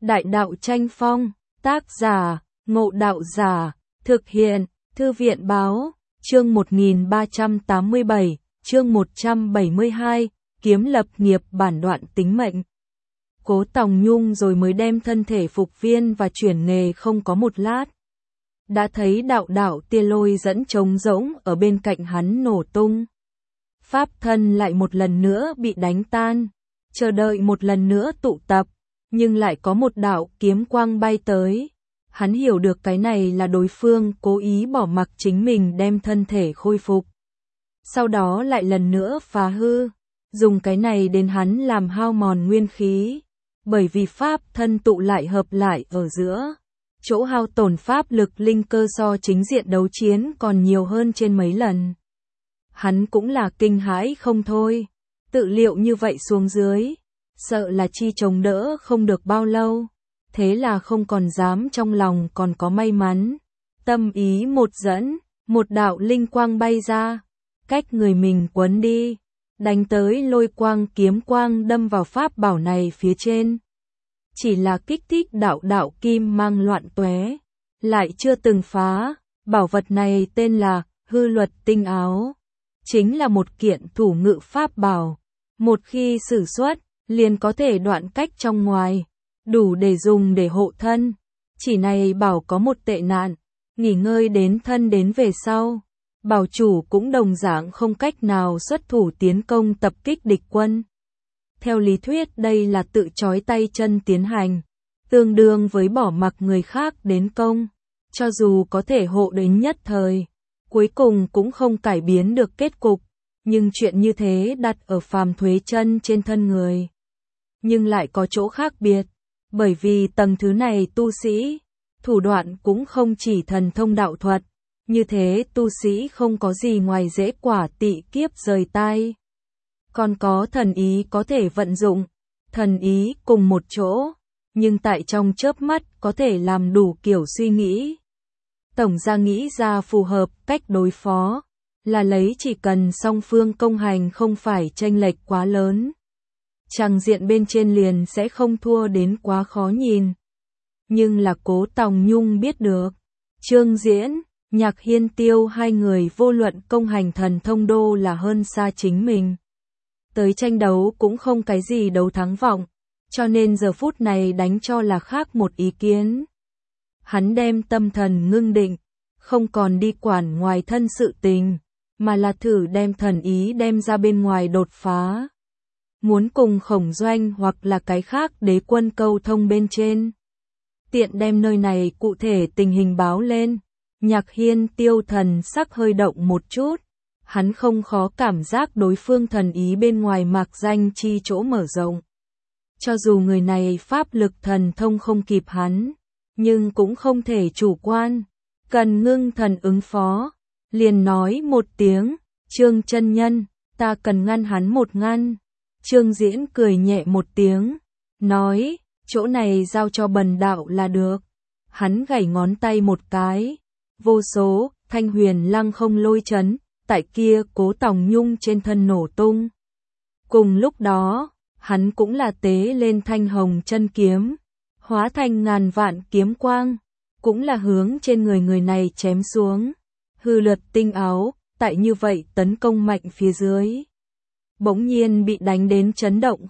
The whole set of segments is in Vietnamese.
Đại đạo tranh phong, tác giả, Ngộ Đạo Giả, thực hiện, Thư viện báo, chương 1387, chương 172, kiếm lập nghiệp bản đoạn tính mệnh. Cố Tòng Nhung rồi mới đem thân thể phục viên và chuyển nghề không có một lát. Đã thấy đạo tia lôi dẫn trống rỗng ở bên cạnh hắn nổ tung. Pháp thân lại một lần nữa bị đánh tan, chờ đợi một lần nữa tụ tập, nhưng lại có một đạo kiếm quang bay tới. Hắn hiểu được cái này là đối phương cố ý bỏ mặc chính mình đem thân thể khôi phục. Sau đó lại lần nữa phá hư, dùng cái này đến hắn làm hao mòn nguyên khí, bởi vì pháp thân tụ lại hợp lại ở giữa. Chỗ hao tổn pháp lực linh cơ so chính diện đấu chiến còn nhiều hơn trên mấy lần. Hắn cũng là kinh hãi không thôi, tự liệu như vậy xuống dưới, sợ là chi chống đỡ không được bao lâu, thế là không còn dám trong lòng còn có may mắn. Tâm ý một dẫn, một đạo linh quang bay ra, cách người mình quấn đi, đánh tới lôi quang kiếm quang đâm vào pháp bảo này phía trên. Chỉ là kích thích đạo kim mang loạn tóe, lại chưa từng phá. Bảo vật này tên là Hư Luật Tinh Áo, chính là một kiện thủ ngự pháp bảo, một khi sử xuất, liền có thể đoạn cách trong ngoài, đủ để dùng để hộ thân. Chỉ này bảo có một tệ nạn, nghỉ ngơi đến thân đến về sau, bảo chủ cũng đồng dạng không cách nào xuất thủ tiến công tập kích địch quân. Theo lý thuyết đây là tự trói tay chân tiến hành, tương đương với bỏ mặc người khác đến công, cho dù có thể hộ đến nhất thời, cuối cùng cũng không cải biến được kết cục, nhưng chuyện như thế đặt ở phàm thuế chân trên thân người. Nhưng lại có chỗ khác biệt, bởi vì tầng thứ này tu sĩ, thủ đoạn cũng không chỉ thần thông đạo thuật, như thế tu sĩ không có gì ngoài dễ quả tị kiếp rời tai. Còn có thần ý có thể vận dụng, thần ý cùng một chỗ, nhưng tại trong chớp mắt có thể làm đủ kiểu suy nghĩ. Tổng ra nghĩ ra phù hợp cách đối phó, là lấy chỉ cần song phương công hành không phải chênh lệch quá lớn. Tràng diện bên trên liền sẽ không thua đến quá khó nhìn. Nhưng là Cố Tòng Nhung biết được, Trương Diễn, Nhạc Hiên Tiêu hai người vô luận công hành thần thông đô là hơn xa chính mình. Tới tranh đấu cũng không cái gì đấu thắng vọng, cho nên giờ phút này đánh cho là khác một ý kiến. Hắn đem tâm thần ngưng định, không còn đi quản ngoài thân sự tình, mà là thử đem thần ý đem ra bên ngoài đột phá. Muốn cùng Khổng Doanh hoặc là cái khác đế quân câu thông bên trên. Tiện đem nơi này cụ thể tình hình báo lên, Nhạc Hiên Tiêu thần sắc hơi động một chút. Hắn không khó cảm giác đối phương thần ý bên ngoài mạc danh chi chỗ mở rộng. Cho dù người này pháp lực thần thông không kịp hắn, nhưng cũng không thể chủ quan, cần ngưng thần ứng phó. Liền nói một tiếng, Trương chân nhân, ta cần ngăn hắn một ngăn. Trương Diễn cười nhẹ một tiếng, nói, chỗ này giao cho bần đạo là được. Hắn gảy ngón tay một cái, vô số, thanh huyền lăng không lôi chấn, tại kia Cố Tòng Nhung trên thân nổ tung. Cùng lúc đó, hắn cũng là tế lên thanh hồng chân kiếm, hóa thành ngàn vạn kiếm quang, cũng là hướng trên người này chém xuống. Hư Luật Tinh Áo, tại như vậy tấn công mạnh phía dưới, bỗng nhiên bị đánh đến chấn động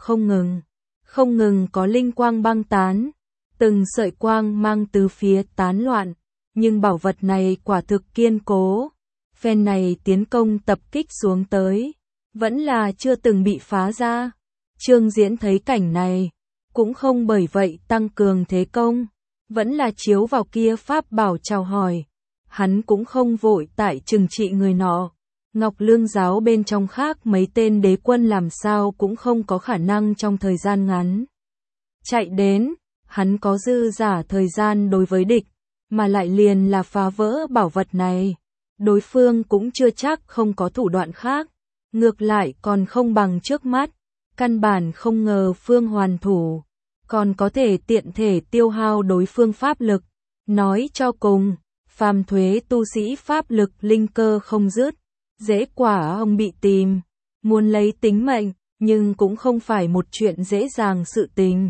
không ngừng có linh quang băng tán, từng sợi quang mang từ phía tán loạn, nhưng bảo vật này quả thực kiên cố. Phen này tiến công tập kích xuống tới, vẫn là chưa từng bị phá ra. Trương Diễn thấy cảnh này, cũng không bởi vậy tăng cường thế công, vẫn là chiếu vào kia pháp bảo chào hỏi. Hắn cũng không vội tại trừng trị người nọ. Ngọc Lương giáo bên trong khác mấy tên đế quân làm sao cũng không có khả năng trong thời gian ngắn chạy đến, hắn có dư giả thời gian đối với địch, mà lại liền là phá vỡ bảo vật này. Đối phương cũng chưa chắc không có thủ đoạn khác, ngược lại còn không bằng trước mắt, căn bản không ngờ phương hoàn thủ, còn có thể tiện thể tiêu hao đối phương pháp lực. Nói cho cùng, phàm thuế tu sĩ pháp lực linh cơ không dứt, dễ quả ông bị tìm, muốn lấy tính mệnh, nhưng cũng không phải một chuyện dễ dàng sự tình.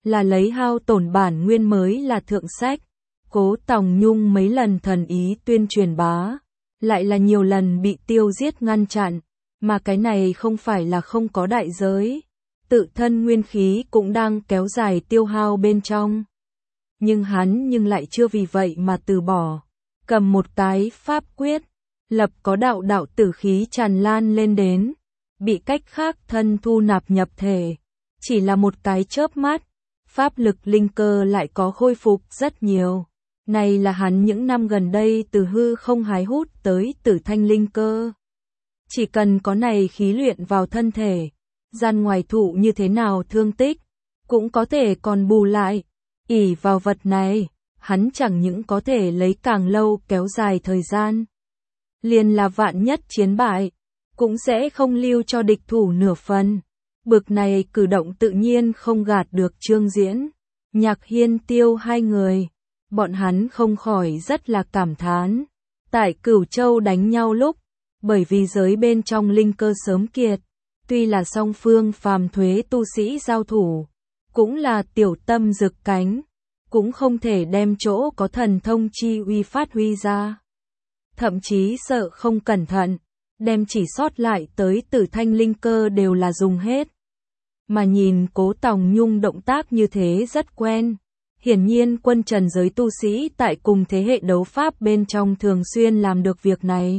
là lấy hao tổn bản nguyên mới là thượng sách. Cố Tòng Nhung mấy lần thần ý tuyên truyền bá, lại là nhiều lần bị tiêu giết ngăn chặn, mà cái này không phải là không có đại giới. Tự thân nguyên khí cũng đang kéo dài tiêu hao bên trong. Nhưng hắn lại chưa vì vậy mà từ bỏ. Cầm một cái pháp quyết, lập có đạo tử khí tràn lan lên đến, bị cách khác thân thu nạp nhập thể. Chỉ là một cái chớp mắt, pháp lực linh cơ lại có khôi phục rất nhiều. Này là hắn những năm gần đây từ hư không hái hút tới tử thanh linh cơ. Chỉ cần có này khí luyện vào thân thể, gian ngoài thụ như thế nào thương tích, cũng có thể còn bù lại. Ỷ vào vật này, hắn chẳng những có thể lấy càng lâu kéo dài thời gian. Liền là vạn nhất chiến bại, cũng sẽ không lưu cho địch thủ nửa phần. Bực này cử động tự nhiên không gạt được Trương Diễn, Nhạc Hiên Tiêu hai người. Bọn hắn không khỏi rất là cảm thán. Tại Cửu Châu đánh nhau lúc, bởi vì giới bên trong linh cơ sớm kiệt, tuy là song phương phàm thuế tu sĩ giao thủ, cũng là tiểu tâm rực cánh, cũng không thể đem chỗ có thần thông chi uy phát huy ra. Thậm chí sợ không cẩn thận, đem chỉ sót lại tới tử thanh linh cơ đều là dùng hết. Mà nhìn Cố Tòng Nhung động tác như thế rất quen. Hiển nhiên quân trần giới tu sĩ tại cùng thế hệ đấu pháp bên trong thường xuyên làm được việc này.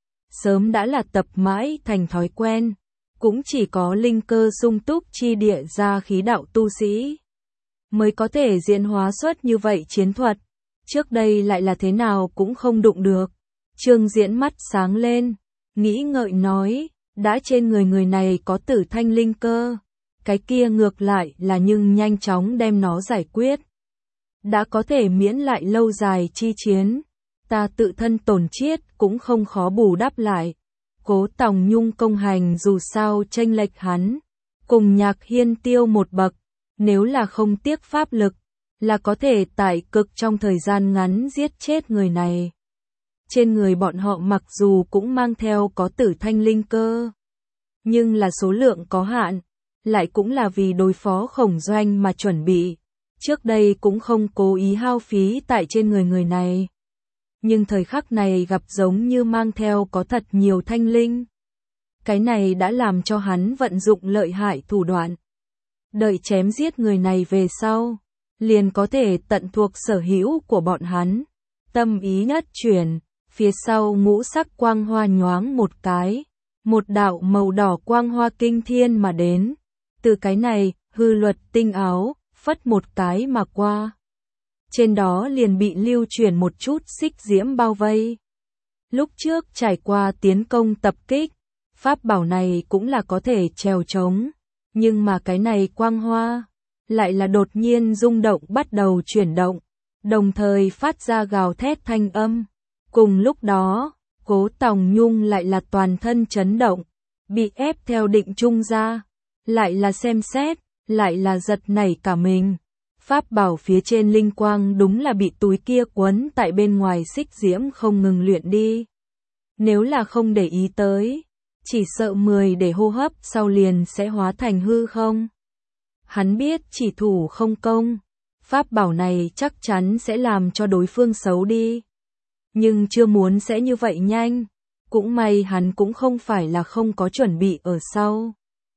Sớm đã là tập mãi thành thói quen, cũng chỉ có linh cơ sung túc chi địa ra khí đạo tu sĩ mới có thể diễn hóa xuất như vậy chiến thuật. Trước đây lại là thế nào cũng không đụng được. Trương Diễn mắt sáng lên, nghĩ ngợi nói, đã trên người này có tử thanh linh cơ, cái kia ngược lại là nhưng nhanh chóng đem nó giải quyết. Đã có thể miễn lại lâu dài chi chiến, ta tự thân tổn chiết cũng không khó bù đắp lại. Cố Tòng Nhung công hành dù sao chênh lệch hắn, cùng Nhạc Hiên Tiêu một bậc, nếu là không tiếc pháp lực, là có thể tại cực trong thời gian ngắn giết chết người này. Trên người bọn họ mặc dù cũng mang theo có tử thanh linh cơ, nhưng là số lượng có hạn, lại cũng là vì đối phó Khổng Doanh mà chuẩn bị. Trước đây cũng không cố ý hao phí tại trên người này. Nhưng thời khắc này gặp giống như mang theo có thật nhiều thanh linh. Cái này đã làm cho hắn vận dụng lợi hại thủ đoạn. Đợi chém giết người này về sau, liền có thể tận thuộc sở hữu của bọn hắn. Tâm ý nhất chuyển, phía sau ngũ sắc quang hoa nhoáng một cái. Một đạo màu đỏ quang hoa kinh thiên mà đến. Từ cái này, hư luật tinh áo, phất một cái mà qua. Trên đó liền bị lưu chuyển một chút xích diễm bao vây. Lúc trước trải qua tiến công tập kích, pháp bảo này cũng là có thể trèo trống. Nhưng mà cái này quang hoa, lại là đột nhiên rung động bắt đầu chuyển động, đồng thời phát ra gào thét thanh âm. Cùng lúc đó, Cố Tòng Nhung lại là toàn thân chấn động, bị ép theo định trung ra, lại là xem xét, lại là giật nảy cả mình. Pháp bảo phía trên linh quang đúng là bị túi kia quấn tại bên ngoài xích diễm không ngừng luyện đi. Nếu là không để ý tới, chỉ sợ 10 để hô hấp sau liền sẽ hóa thành hư không. Hắn biết chỉ thủ không công, pháp bảo này chắc chắn sẽ làm cho đối phương xấu đi. Nhưng chưa muốn sẽ như vậy nhanh, cũng may hắn cũng không phải là không có chuẩn bị ở sau.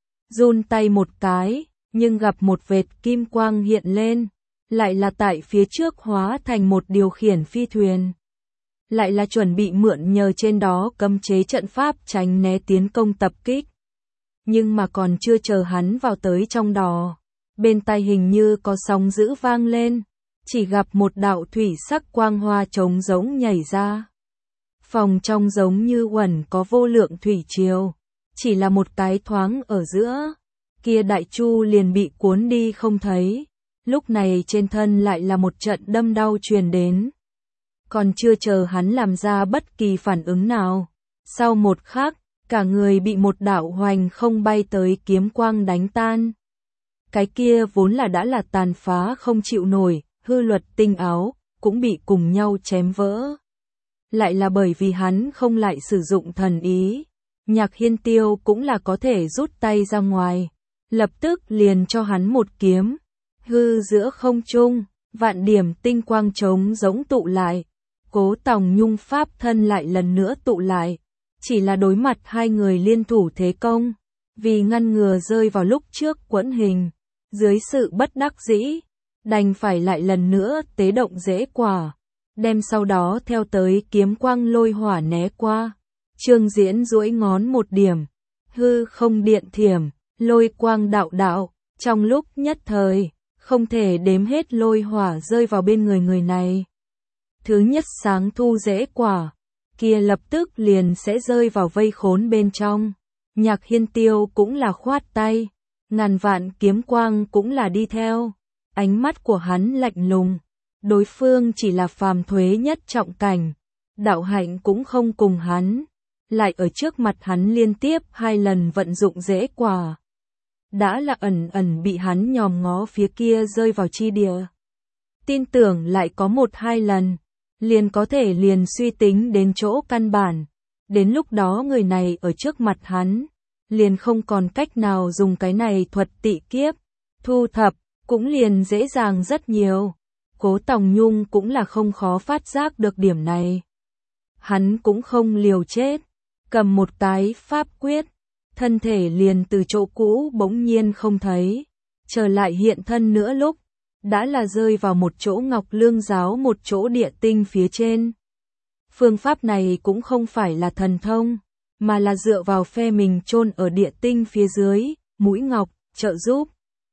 Run tay một cái, nhưng gặp một vệt kim quang hiện lên, lại là tại phía trước hóa thành một điều khiển phi thuyền. Lại là chuẩn bị mượn nhờ trên đó cấm chế trận pháp tránh né tiến công tập kích. Nhưng mà còn chưa chờ hắn vào tới trong đó, bên tai hình như có sóng dữ vang lên, chỉ gặp một đạo thủy sắc quang hoa trống giống nhảy ra. Phòng trong giống như uẩn có vô lượng thủy triều, chỉ là một cái thoáng ở giữa, kia đại chu liền bị cuốn đi không thấy. Lúc này trên thân lại là một trận đâm đau truyền đến. Còn chưa chờ hắn làm ra bất kỳ phản ứng nào, sau một khắc, cả người bị một đạo hoành không bay tới kiếm quang đánh tan. Cái kia vốn là đã là tàn phá không chịu nổi, hư luật tinh áo, cũng bị cùng nhau chém vỡ. Lại là bởi vì hắn không lại sử dụng thần ý, Nhạc Hiên Tiêu cũng là có thể rút tay ra ngoài, lập tức liền cho hắn một kiếm. Hư giữa không trung, vạn điểm tinh quang trống giống tụ lại. Cố Tòng Nhung pháp thân lại lần nữa tụ lại. Chỉ là đối mặt hai người liên thủ thế công. Vì ngăn ngừa rơi vào lúc trước quẫn hình. Dưới sự bất đắc dĩ, đành phải lại lần nữa tế động dễ quả. Đem sau đó theo tới kiếm quang lôi hỏa né qua. Trương Diễn duỗi ngón một điểm. Hư không điện thiểm, lôi quang đạo đạo. Trong lúc nhất thời, không thể đếm hết lôi hỏa rơi vào bên người này. Thứ nhất sáng thu dễ quả, kia lập tức liền sẽ rơi vào vây khốn bên trong. Nhạc Hiên Tiêu cũng là khoát tay, ngàn vạn kiếm quang cũng là đi theo. Ánh mắt của hắn lạnh lùng, đối phương chỉ là phàm thuế nhất trọng cảnh, đạo hạnh cũng không cùng hắn, lại ở trước mặt hắn liên tiếp 2 lần vận dụng dễ quả. Đã là ẩn ẩn bị hắn nhòm ngó phía kia rơi vào chi địa. Tin tưởng lại có 1-2 lần, liền có thể liền suy tính đến chỗ căn bản. Đến lúc đó người này ở trước mặt hắn, liền không còn cách nào dùng cái này thuật tị kiếp, thu thập, cũng liền dễ dàng rất nhiều. Cố Tòng Nhung cũng là không khó phát giác được điểm này. Hắn cũng không liều chết, cầm một cái pháp quyết, thân thể liền từ chỗ cũ bỗng nhiên không thấy, trở lại hiện thân nữa lúc, đã là rơi vào một chỗ Ngọc Lương giáo một chỗ địa tinh phía trên. Phương pháp này cũng không phải là thần thông, mà là dựa vào phe mình chôn ở địa tinh phía dưới, mũi ngọc, trợ giúp.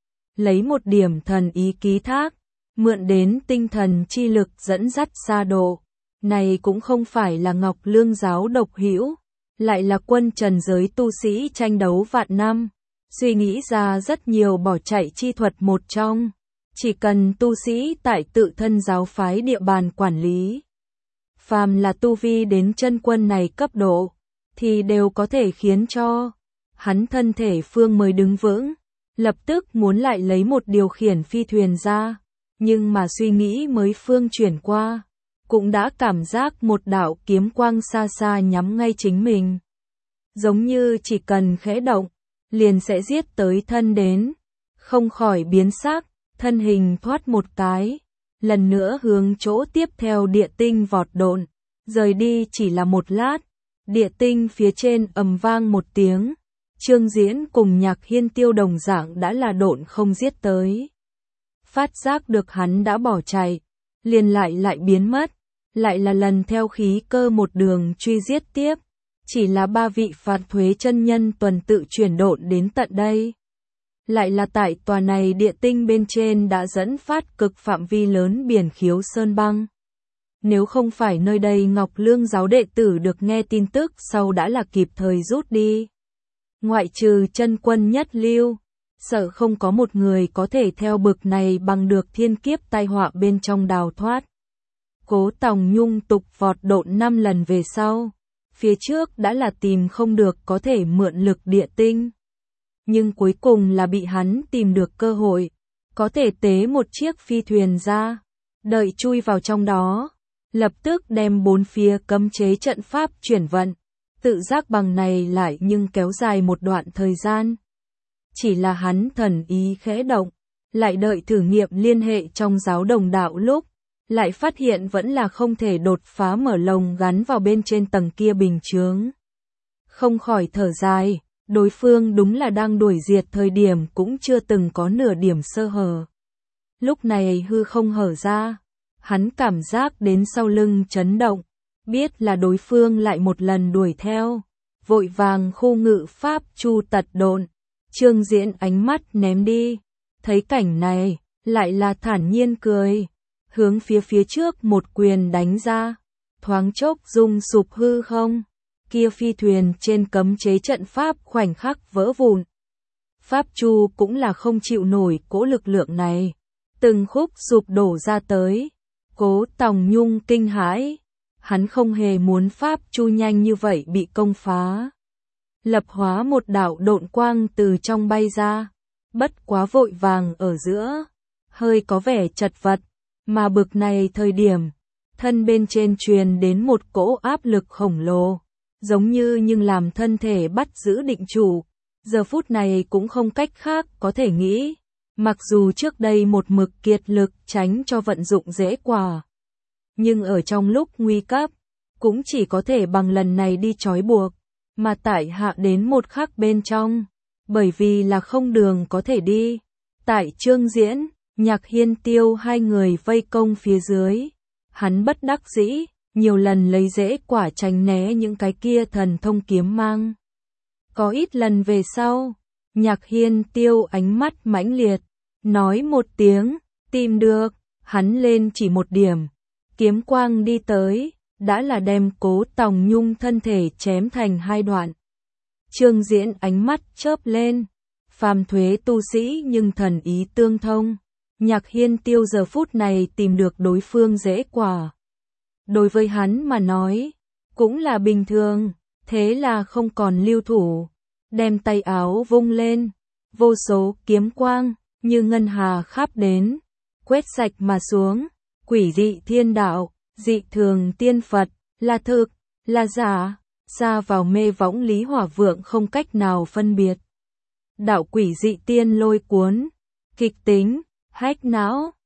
Lấy một điểm thần ý ký thác, mượn đến tinh thần chi lực dẫn dắt xa độ. Này cũng không phải là Ngọc Lương giáo độc hữu, lại là quân trần giới tu sĩ tranh đấu vạn năm, suy nghĩ ra rất nhiều bỏ chạy chi thuật một trong. Chỉ cần tu sĩ tại tự thân giáo phái địa bàn quản lý, phàm là tu vi đến chân quân này cấp độ, thì đều có thể khiến cho hắn thân thể phương mới đứng vững. Lập tức muốn lại lấy một điều khiển phi thuyền ra, nhưng mà suy nghĩ mới phương chuyển qua, cũng đã cảm giác một đạo kiếm quang xa xa nhắm ngay chính mình. Giống như chỉ cần khẽ động, liền sẽ giết tới thân đến, không khỏi biến sắc, thân hình thoát một cái, lần nữa hướng chỗ tiếp theo địa tinh vọt độn, rời đi chỉ là một lát, địa tinh phía trên ầm vang một tiếng. Trương Diễn cùng Nhạc Hiên Tiêu đồng dạng đã là độn không giết tới. Phát giác được hắn đã bỏ chạy, liền lại biến mất, lại là lần theo khí cơ một đường truy giết tiếp. Chỉ là 3 vị phạt thuế chân nhân tuần tự chuyển độn đến tận đây. Lại là tại tòa này địa tinh bên trên đã dẫn phát cực phạm vi lớn biển khiếu sơn băng. Nếu không phải nơi đây Ngọc Lương giáo đệ tử được nghe tin tức sau đã là kịp thời rút đi. Ngoại trừ chân quân nhất lưu, sợ không có một người có thể theo bực này bằng được thiên kiếp tai họa bên trong đào thoát. Cố Tòng Nhung tục vọt độn 5 lần về sau, phía trước đã là tìm không được có thể mượn lực địa tinh. Nhưng cuối cùng là bị hắn tìm được cơ hội, có thể tế một chiếc phi thuyền ra, đợi chui vào trong đó, lập tức đem 4 phía cấm chế trận pháp chuyển vận. Tự giác bằng này lại nhưng kéo dài một đoạn thời gian. Chỉ là hắn thần ý khẽ động, lại đợi thử nghiệm liên hệ trong giáo đồng đạo lúc, lại phát hiện vẫn là không thể đột phá mở lồng gắn vào bên trên tầng kia bình chướng. Không khỏi thở dài, đối phương đúng là đang đuổi diệt thời điểm cũng chưa từng có nửa điểm sơ hở. Lúc này hư không hở ra, hắn cảm giác đến sau lưng chấn động. Biết là đối phương lại một lần đuổi theo, vội vàng khu ngự pháp chu tật độn. Trương Diễn ánh mắt ném đi, thấy cảnh này, lại là thản nhiên cười, hướng phía trước một quyền đánh ra, thoáng chốc rung sụp hư không, kia phi thuyền trên cấm chế trận pháp khoảnh khắc vỡ vụn. Pháp chu cũng là không chịu nổi cỗ lực lượng này, từng khúc sụp đổ ra tới. Cố Tòng Nhung kinh hãi. Hắn không hề muốn pháp chu nhanh như vậy bị công phá. Lập hóa một đạo độn quang từ trong bay ra, bất quá vội vàng ở giữa, hơi có vẻ chật vật, mà bực này thời điểm, thân bên trên truyền đến một cỗ áp lực khổng lồ, giống như nhưng làm thân thể bắt giữ định chủ, giờ phút này cũng không cách khác có thể nghĩ, Mặc dù trước đây một mực kiệt lực tránh cho vận dụng dễ quả, nhưng ở trong lúc nguy cấp, cũng chỉ có thể bằng lần này đi trói buộc, mà tại hạ đến một khắc bên trong, bởi vì là không đường có thể đi. Tại Trương Diễn, Nhạc Hiên Tiêu hai người vây công phía dưới, hắn bất đắc dĩ, nhiều lần lấy dễ quả tránh né những cái kia thần thông kiếm mang. Có ít lần về sau, Nhạc Hiên Tiêu ánh mắt mãnh liệt, nói một tiếng, tìm được, hắn lên chỉ một điểm, kiếm quang đi tới, đã là đem Cố Tòng Nhung thân thể chém thành hai đoạn. Trương Diễn ánh mắt chớp lên, phàm thuế tu sĩ nhưng thần ý tương thông, Nhạc Hiên Tiêu giờ phút này tìm được đối phương dễ quả. Đối với hắn mà nói, cũng là bình thường, thế là không còn lưu thủ, đem tay áo vung lên, vô số kiếm quang, như ngân hà khắp đến, quét sạch mà xuống, quỷ dị thiên đạo, dị thường tiên Phật, là thực, là giả, xa vào mê võng Lý Hỏa Vượng không cách nào phân biệt. Đạo quỷ dị tiên lôi cuốn, kịch tính, hách não,